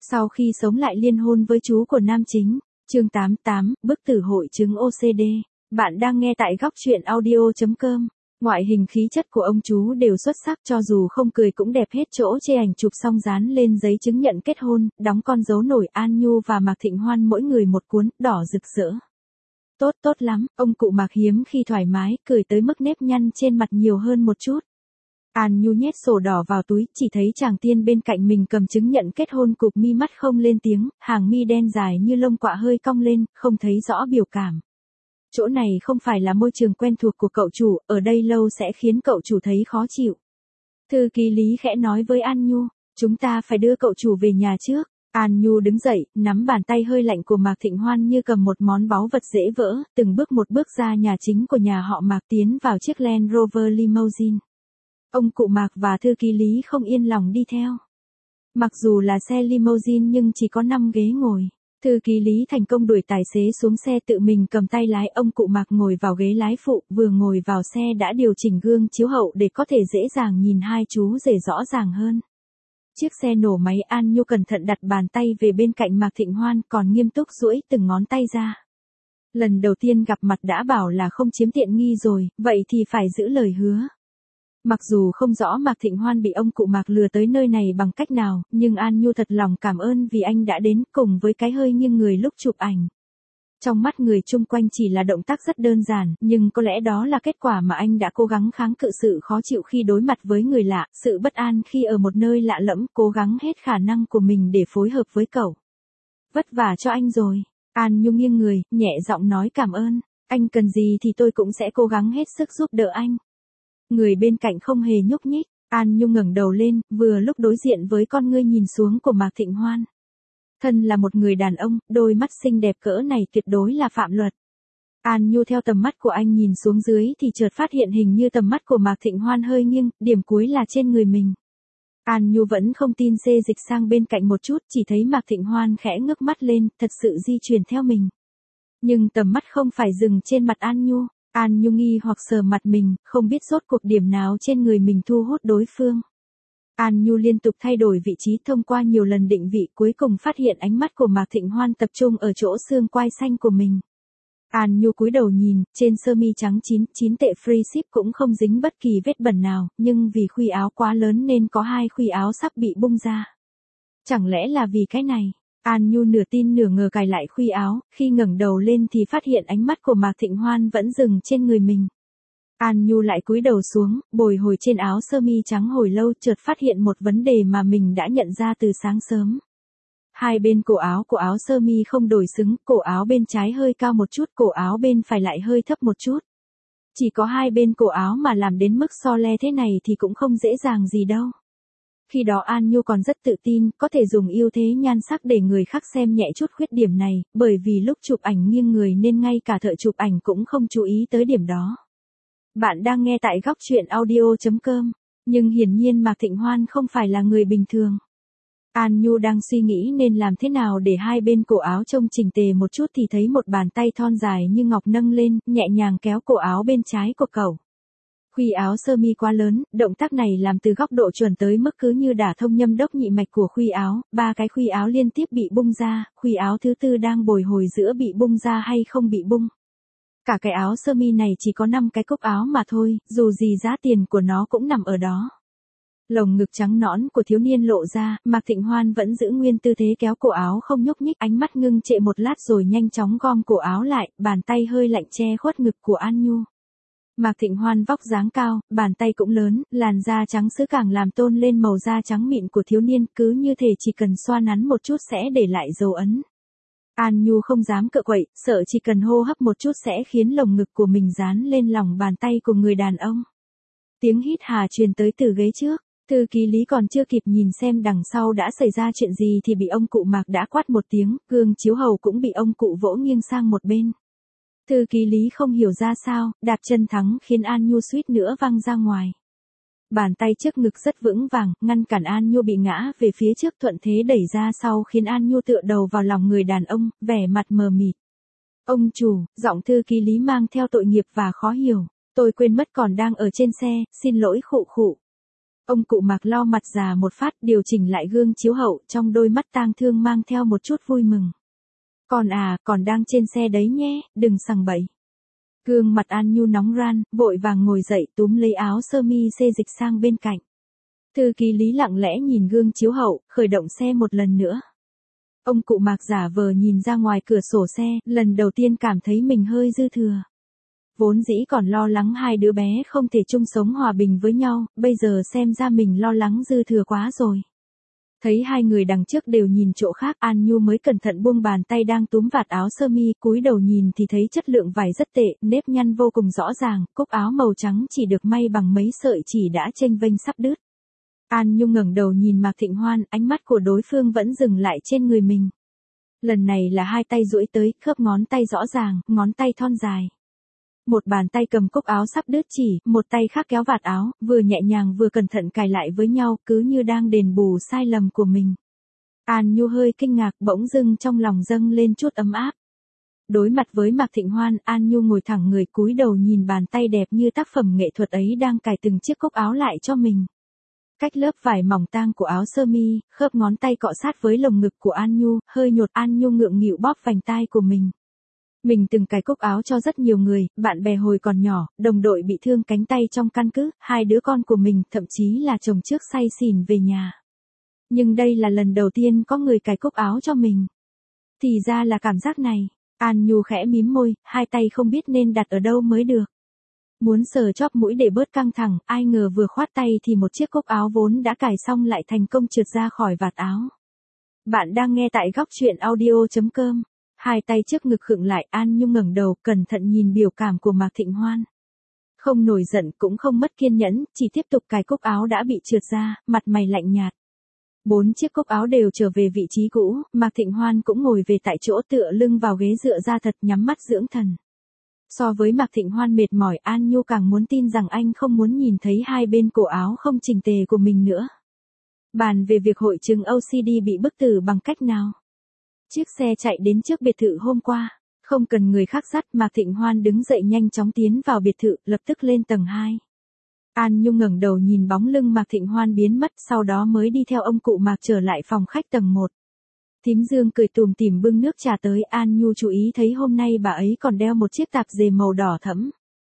Sau khi sống lại liên hôn với chú của nam chính, chương 88, bức tử hội chứng OCD. Bạn đang nghe tại góc truyện audio.com. Ngoại hình khí chất của ông chú đều xuất sắc, cho dù không cười cũng đẹp hết chỗ chê, ảnh chụp xong dán lên giấy chứng nhận kết hôn, đóng con dấu nổi. An Nhu và Mạc Thịnh Hoan mỗi người một cuốn, đỏ rực rỡ. Tốt lắm, ông cụ Mạc hiếm khi thoải mái, cười tới mức nếp nhăn trên mặt nhiều hơn một chút. An Nhu nhét sổ đỏ vào túi, chỉ thấy chàng tiên bên cạnh mình cầm chứng nhận kết hôn, cụp mi mắt không lên tiếng, hàng mi đen dài như lông quạ hơi cong lên, không thấy rõ biểu cảm. Chỗ này không phải là môi trường quen thuộc của cậu chủ, ở đây lâu sẽ khiến cậu chủ thấy khó chịu. Thư ký Lý khẽ nói với An Nhu, chúng ta phải đưa cậu chủ về nhà trước. An Nhu đứng dậy, nắm bàn tay hơi lạnh của Mạc Thịnh Hoan như cầm một món báu vật dễ vỡ, từng bước một bước ra nhà chính của nhà họ Mạc, tiến vào chiếc Land Rover Limousine. Ông cụ Mạc và thư ký Lý không yên lòng đi theo. Mặc dù là xe limousine nhưng chỉ có 5 ghế ngồi. Thư ký Lý thành công đuổi tài xế xuống xe, tự mình cầm tay lái, ông cụ Mạc ngồi vào ghế lái phụ, vừa ngồi vào xe đã điều chỉnh gương chiếu hậu để có thể dễ dàng nhìn hai chú rể rõ ràng hơn. Chiếc xe nổ máy, An Nhu cẩn thận đặt bàn tay về bên cạnh Mạc Thịnh Hoan, còn nghiêm túc duỗi từng ngón tay ra. Lần đầu tiên gặp mặt đã bảo là không chiếm tiện nghi rồi, vậy thì phải giữ lời hứa. Mặc dù không rõ Mạc Thịnh Hoan bị ông cụ Mạc lừa tới nơi này bằng cách nào, nhưng An Nhu thật lòng cảm ơn vì anh đã đến, cùng với cái hơi nghiêng người lúc chụp ảnh. Trong mắt người chung quanh chỉ là động tác rất đơn giản, nhưng có lẽ đó là kết quả mà anh đã cố gắng kháng cự sự khó chịu khi đối mặt với người lạ, sự bất an khi ở một nơi lạ lẫm, cố gắng hết khả năng của mình để phối hợp với cậu. Vất vả cho anh rồi. An Nhu nghiêng người, nhẹ giọng nói cảm ơn. Anh cần gì thì tôi cũng sẽ cố gắng hết sức giúp đỡ anh. Người bên cạnh không hề nhúc nhích, An Nhu ngẩng đầu lên, vừa lúc đối diện với con ngươi nhìn xuống của Mạc Thịnh Hoan. Thân là một người đàn ông, đôi mắt xinh đẹp cỡ này tuyệt đối là phạm luật. An Nhu theo tầm mắt của anh nhìn xuống dưới thì chợt phát hiện hình như tầm mắt của Mạc Thịnh Hoan hơi nghiêng, điểm cuối là trên người mình. An Nhu vẫn không tin, xê dịch sang bên cạnh một chút, chỉ thấy Mạc Thịnh Hoan khẽ ngước mắt lên, thật sự di chuyển theo mình. Nhưng tầm mắt không phải dừng trên mặt An Nhu. An Nhu nghi hoặc sờ mặt mình, không biết rốt cuộc điểm nào trên người mình thu hút đối phương. An Nhu liên tục thay đổi vị trí, thông qua nhiều lần định vị, cuối cùng phát hiện ánh mắt của Mạc Thịnh Hoan tập trung ở chỗ xương quai xanh của mình. An Nhu cúi đầu nhìn, trên sơ mi trắng 9 tệ free ship cũng không dính bất kỳ vết bẩn nào, nhưng vì khuy áo quá lớn nên có 2 khuy áo sắp bị bung ra. Chẳng lẽ là vì cái này? An Nhu nửa tin nửa ngờ cài lại khuy áo, khi ngẩng đầu lên thì phát hiện ánh mắt của Mạc Thịnh Hoan vẫn dừng trên người mình. An Nhu lại cúi đầu xuống, bồi hồi trên áo sơ mi trắng hồi lâu, chợt phát hiện một vấn đề mà mình đã nhận ra từ sáng sớm. Hai bên cổ áo của áo sơ mi không đổi xứng, cổ áo bên trái hơi cao một chút, cổ áo bên phải lại hơi thấp một chút. Chỉ có hai bên cổ áo mà làm đến mức so le thế này thì cũng không dễ dàng gì đâu. Khi đó An Nhu còn rất tự tin, có thể dùng ưu thế nhan sắc để người khác xem nhẹ chút khuyết điểm này, bởi vì lúc chụp ảnh nghiêng người nên ngay cả thợ chụp ảnh cũng không chú ý tới điểm đó. Bạn đang nghe tại góc truyện audio.com, nhưng hiển nhiên Mạc Thịnh Hoan không phải là người bình thường. An Nhu đang suy nghĩ nên làm thế nào để hai bên cổ áo trông chỉnh tề một chút thì thấy một bàn tay thon dài như ngọc nâng lên, nhẹ nhàng kéo cổ áo bên trái của cậu. Khuy áo sơ mi quá lớn, động tác này làm từ góc độ chuẩn tới mức cứ như đả thông nhâm đốc nhị mạch của khuy áo, 3 cái khuy áo liên tiếp bị bung ra, khuy áo thứ tư đang bồi hồi giữa bị bung ra hay không bị bung. Cả cái áo sơ mi này chỉ có 5 cái cúc áo mà thôi, dù gì giá tiền của nó cũng nằm ở đó. Lồng ngực trắng nõn của thiếu niên lộ ra, Mạc Thịnh Hoan vẫn giữ nguyên tư thế kéo cổ áo không nhúc nhích, ánh mắt ngưng trệ một lát rồi nhanh chóng gom cổ áo lại, bàn tay hơi lạnh che khuất ngực của An Nhu. Mạc Thịnh Hoan vóc dáng cao, bàn tay cũng lớn, làn da trắng sữa càng làm tôn lên màu da trắng mịn của thiếu niên, cứ như thể chỉ cần xoa nắn một chút sẽ để lại dấu ấn. An Nhu không dám cựa quậy, sợ chỉ cần hô hấp một chút sẽ khiến lồng ngực của mình dán lên lòng bàn tay của người đàn ông. Tiếng hít hà truyền tới từ ghế trước, thư ký Lý còn chưa kịp nhìn xem đằng sau đã xảy ra chuyện gì thì bị ông cụ Mạc đã quát một tiếng, gương chiếu hậu cũng bị ông cụ vỗ nghiêng sang một bên. Thư ký Lý không hiểu ra sao, đạp chân thắng khiến An Nhu suýt nữa văng ra ngoài. Bàn tay trước ngực rất vững vàng, ngăn cản An Nhu bị ngã về phía trước, thuận thế đẩy ra sau khiến An Nhu tựa đầu vào lòng người đàn ông, vẻ mặt mờ mịt. Ông chủ, giọng thư ký Lý mang theo tội nghiệp và khó hiểu. Tôi quên mất còn đang ở trên xe, xin lỗi khụ khụ. Ông cụ Mạc lau mặt già một phát, điều chỉnh lại gương chiếu hậu, trong đôi mắt tang thương mang theo một chút vui mừng. Con à, còn đang trên xe đấy nhé, đừng sằng bậy. Gương mặt An Nhu nóng ran, vội vàng ngồi dậy túm lấy áo sơ mi xê dịch sang bên cạnh. Thư ký Lý lặng lẽ nhìn gương chiếu hậu, khởi động xe một lần nữa. Ông cụ Mạc giả vờ nhìn ra ngoài cửa sổ xe, lần đầu tiên cảm thấy mình hơi dư thừa. Vốn dĩ còn lo lắng hai đứa bé không thể chung sống hòa bình với nhau, bây giờ xem ra mình lo lắng dư thừa quá rồi. Thấy hai người đằng trước đều nhìn chỗ khác, An Nhu mới cẩn thận buông bàn tay đang túm vạt áo sơ mi, cúi đầu nhìn thì thấy chất lượng vải rất tệ, nếp nhăn vô cùng rõ ràng, cúc áo màu trắng chỉ được may bằng mấy sợi chỉ đã chênh vênh sắp đứt. An Nhu ngẩng đầu nhìn Mạc Thịnh Hoan, ánh mắt của đối phương vẫn dừng lại trên người mình. Lần này là hai tay duỗi tới, khớp ngón tay rõ ràng, ngón tay thon dài. Một bàn tay cầm cúc áo sắp đứt chỉ, một tay khác kéo vạt áo, vừa nhẹ nhàng vừa cẩn thận cài lại với nhau, cứ như đang đền bù sai lầm của mình. An Nhu hơi kinh ngạc, bỗng dưng trong lòng dâng lên chút ấm áp. Đối mặt với Mạc Thịnh Hoan, An Nhu ngồi thẳng người cúi đầu nhìn bàn tay đẹp như tác phẩm nghệ thuật ấy đang cài từng chiếc cúc áo lại cho mình. Cách lớp vải mỏng tang của áo sơ mi, khớp ngón tay cọ sát với lồng ngực của An Nhu, hơi nhột. An Nhu ngượng nghịu bóp vành tai của mình. Mình từng cài cúc áo cho rất nhiều người, bạn bè hồi còn nhỏ, đồng đội bị thương cánh tay trong căn cứ, hai đứa con của mình, thậm chí là chồng trước say xỉn về nhà. Nhưng đây là lần đầu tiên có người cài cúc áo cho mình. Thì ra là cảm giác này. An Nhu khẽ mím môi, hai tay không biết nên đặt ở đâu mới được. Muốn sờ chóp mũi để bớt căng thẳng, ai ngờ vừa khoát tay thì một chiếc cúc áo vốn đã cài xong lại thành công trượt ra khỏi vạt áo. Bạn đang nghe tại góc truyện audio.com. Hai tay trước ngực khựng lại, An Nhu ngẩng đầu, cẩn thận nhìn biểu cảm của Mạc Thịnh Hoan. Không nổi giận cũng không mất kiên nhẫn, chỉ tiếp tục cài cúc áo đã bị trượt ra, mặt mày lạnh nhạt. 4 chiếc cúc áo đều trở về vị trí cũ, Mạc Thịnh Hoan cũng ngồi về tại chỗ tựa lưng vào ghế dựa ra thật, nhắm mắt dưỡng thần. So với Mạc Thịnh Hoan mệt mỏi, An Nhu càng muốn tin rằng anh không muốn nhìn thấy hai bên cổ áo không chỉnh tề của mình nữa. Bàn về việc hội chứng OCD bị bức tử bằng cách nào? Chiếc xe chạy đến trước biệt thự hôm qua, không cần người khác dắt, Mạc Thịnh Hoan đứng dậy nhanh chóng tiến vào biệt thự, lập tức lên tầng 2. An Nhu ngẩng đầu nhìn bóng lưng Mạc Thịnh Hoan biến mất, sau đó mới đi theo ông cụ Mạc trở lại phòng khách tầng 1. Thím Dương cười tủm tỉm bưng nước trà tới, An Nhu chú ý thấy hôm nay bà ấy còn đeo một chiếc tạp dề màu đỏ thẫm.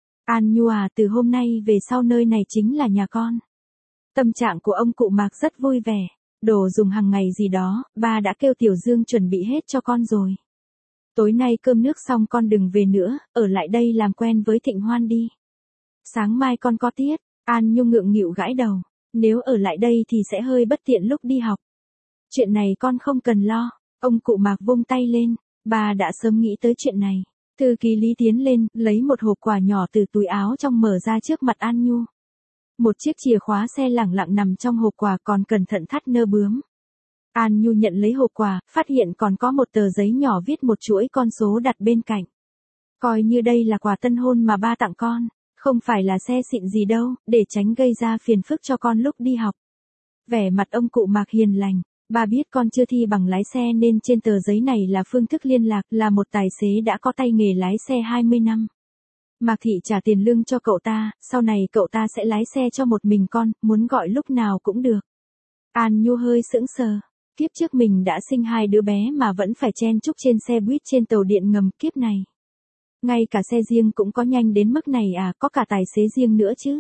An Nhu à, từ hôm nay về sau nơi này chính là nhà con. Tâm trạng của ông cụ Mạc rất vui vẻ. Đồ dùng hàng ngày gì đó, ba đã kêu Tiểu Dương chuẩn bị hết cho con rồi. Tối nay cơm nước xong con đừng về nữa, ở lại đây làm quen với Thịnh Hoan đi. Sáng mai con có tiết, An Nhu ngượng nghịu gãi đầu. Nếu ở lại đây thì sẽ hơi bất tiện lúc đi học. Chuyện này con không cần lo. Ông cụ Mạc vung tay lên. Bà đã sớm nghĩ tới chuyện này. Thư ký Lý tiến lên, lấy một hộp quà nhỏ từ túi áo trong mở ra trước mặt An Nhu. Một chiếc chìa khóa xe lẳng lặng nằm trong hộp quà, còn cẩn thận thắt nơ bướm. An Nhu nhận lấy hộp quà, phát hiện còn có một tờ giấy nhỏ viết một chuỗi con số đặt bên cạnh. Coi như đây là quà tân hôn mà ba tặng con, không phải là xe xịn gì đâu, để tránh gây ra phiền phức cho con lúc đi học. Vẻ mặt ông cụ Mạc hiền lành, ba biết con chưa thi bằng lái xe nên trên tờ giấy này là phương thức liên lạc, là một tài xế đã có tay nghề lái xe 20 năm. Mạc Thị trả tiền lương cho cậu ta, sau này cậu ta sẽ lái xe cho một mình con, muốn gọi lúc nào cũng được. An Nhu hơi sững sờ, kiếp trước mình đã sinh hai đứa bé mà vẫn phải chen chúc trên xe buýt trên tàu điện ngầm, kiếp này. Ngay cả xe riêng cũng có nhanh đến mức này à, có cả tài xế riêng nữa chứ.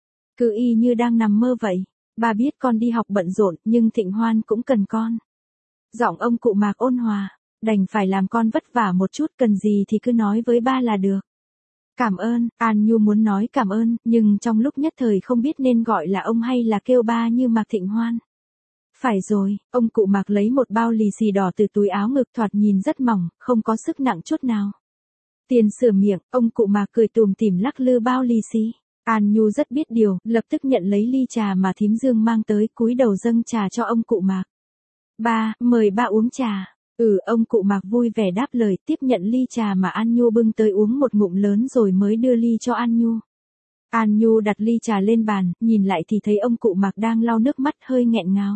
Cứ y như đang nằm mơ vậy. Ba biết con đi học bận rộn, nhưng Thịnh Hoan cũng cần con. Giọng ông cụ Mạc ôn hòa, đành phải làm con vất vả một chút, cần gì thì cứ nói với ba là được. Cảm ơn, An Nhu muốn nói cảm ơn, nhưng trong lúc nhất thời không biết nên gọi là ông hay là kêu ba như Mạc Thịnh Hoan. Phải rồi, ông cụ Mạc lấy một bao lì xì đỏ từ túi áo ngực, thoạt nhìn rất mỏng, không có sức nặng chút nào. Tiền sửa miệng, ông cụ Mạc cười tủm tỉm lắc lư bao lì xì. An Nhu rất biết điều, lập tức nhận lấy ly trà mà thím Dương mang tới, cúi đầu dâng trà cho ông cụ Mạc. Ba, mời ba uống trà. Ông cụ Mạc vui vẻ đáp lời, tiếp nhận ly trà mà An Nhu bưng tới, uống một ngụm lớn rồi mới đưa ly cho An Nhu. An Nhu đặt ly trà lên bàn, nhìn lại thì thấy ông cụ Mạc đang lau nước mắt hơi nghẹn ngào.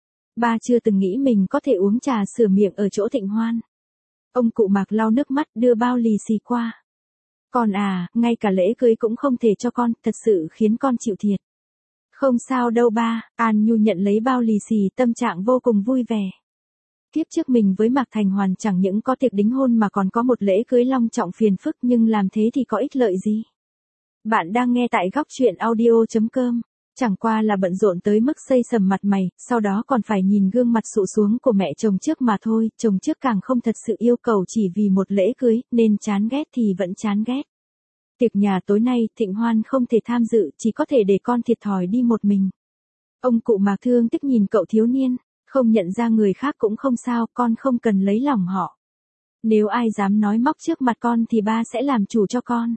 Ba chưa từng nghĩ mình có thể uống trà sửa miệng ở chỗ Thịnh Hoan. Ông cụ Mạc lau nước mắt đưa bao lì xì qua. Con à, ngay cả lễ cưới cũng không thể cho con, thật sự khiến con chịu thiệt. Không sao đâu ba, An Nhu nhận lấy bao lì xì, tâm trạng vô cùng vui vẻ. Kiếp trước mình với Mạc Thành Hoàn chẳng những có tiệc đính hôn mà còn có một lễ cưới long trọng phiền phức, nhưng làm thế thì có ích lợi gì. Bạn đang nghe tại góc chuyện audio.com. Chẳng qua là bận rộn tới mức xây sầm mặt mày, sau đó còn phải nhìn gương mặt sụ xuống của mẹ chồng trước mà thôi, chồng trước càng không thật sự yêu cầu chỉ vì một lễ cưới, nên chán ghét thì vẫn chán ghét. Tiệc nhà tối nay, Thịnh Hoan không thể tham dự, chỉ có thể để con thiệt thòi đi một mình. Ông cụ Mạc thương tiếc nhìn cậu thiếu niên, không nhận ra người khác cũng không sao, con không cần lấy lòng họ. Nếu ai dám nói móc trước mặt con thì ba sẽ làm chủ cho con.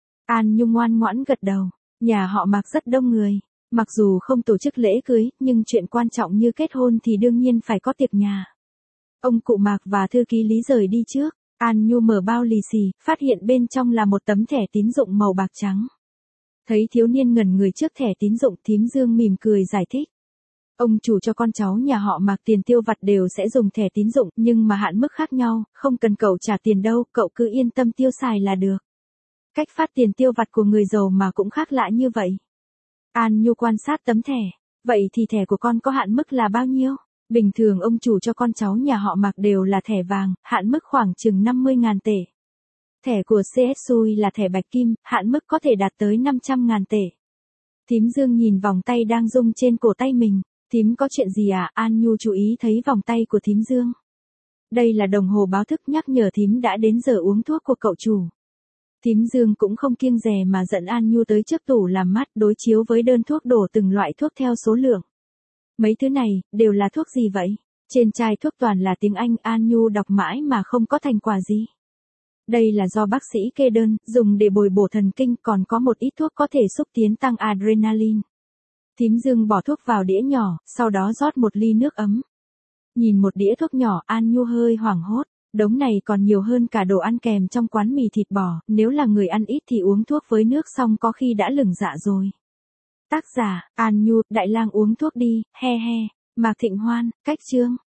An Nhung ngoan ngoãn gật đầu, nhà họ Mạc rất đông người. Mặc dù không tổ chức lễ cưới, nhưng chuyện quan trọng như kết hôn thì đương nhiên phải có tiệc nhà. Ông cụ Mạc và thư ký Lý rời đi trước, An Nhu mở bao lì xì, phát hiện bên trong là một tấm thẻ tín dụng màu bạc trắng. Thấy thiếu niên ngẩn người trước thẻ tín dụng, thím Dương mỉm cười giải thích. Ông chủ cho con cháu nhà họ Mạc tiền tiêu vặt đều sẽ dùng thẻ tín dụng, nhưng mà hạn mức khác nhau, không cần cậu trả tiền đâu, cậu cứ yên tâm tiêu xài là được. Cách phát tiền tiêu vặt của người giàu mà cũng khác lạ như vậy. An Nhu quan sát tấm thẻ, vậy thì thẻ của con có hạn mức là bao nhiêu? Bình thường ông chủ cho con cháu nhà họ Mạc đều là thẻ vàng, hạn mức khoảng chừng 50.000 tệ. Thẻ của CS Sui là thẻ bạch kim, hạn mức có thể đạt tới 500.000 tệ. Thím Dương nhìn vòng tay đang rung trên cổ tay mình, thím có chuyện gì à? An Nhu chú ý thấy vòng tay của thím Dương. Đây là đồng hồ báo thức nhắc nhở thím đã đến giờ uống thuốc của cậu chủ. Thím Dương cũng không kiêng dè mà dẫn An Nhu tới trước tủ làm mát, đối chiếu với đơn thuốc đổ từng loại thuốc theo số lượng. Mấy thứ này, đều là thuốc gì vậy? Trên chai thuốc toàn là tiếng Anh, An Nhu đọc mãi mà không có thành quả gì. Đây là do bác sĩ kê đơn, dùng để bồi bổ thần kinh, còn có một ít thuốc có thể xúc tiến tăng adrenaline. Thím Dương bỏ thuốc vào đĩa nhỏ, sau đó rót một ly nước ấm. Nhìn một đĩa thuốc nhỏ, An Nhu hơi hoảng hốt. Đống này còn nhiều hơn cả đồ ăn kèm trong quán mì thịt bò, nếu là người ăn ít thì uống thuốc với nước xong có khi đã lửng dạ rồi. Tác giả, An Nhu, Đại Lang uống thuốc đi, he he, Mạc Thịnh Hoan, cách chương.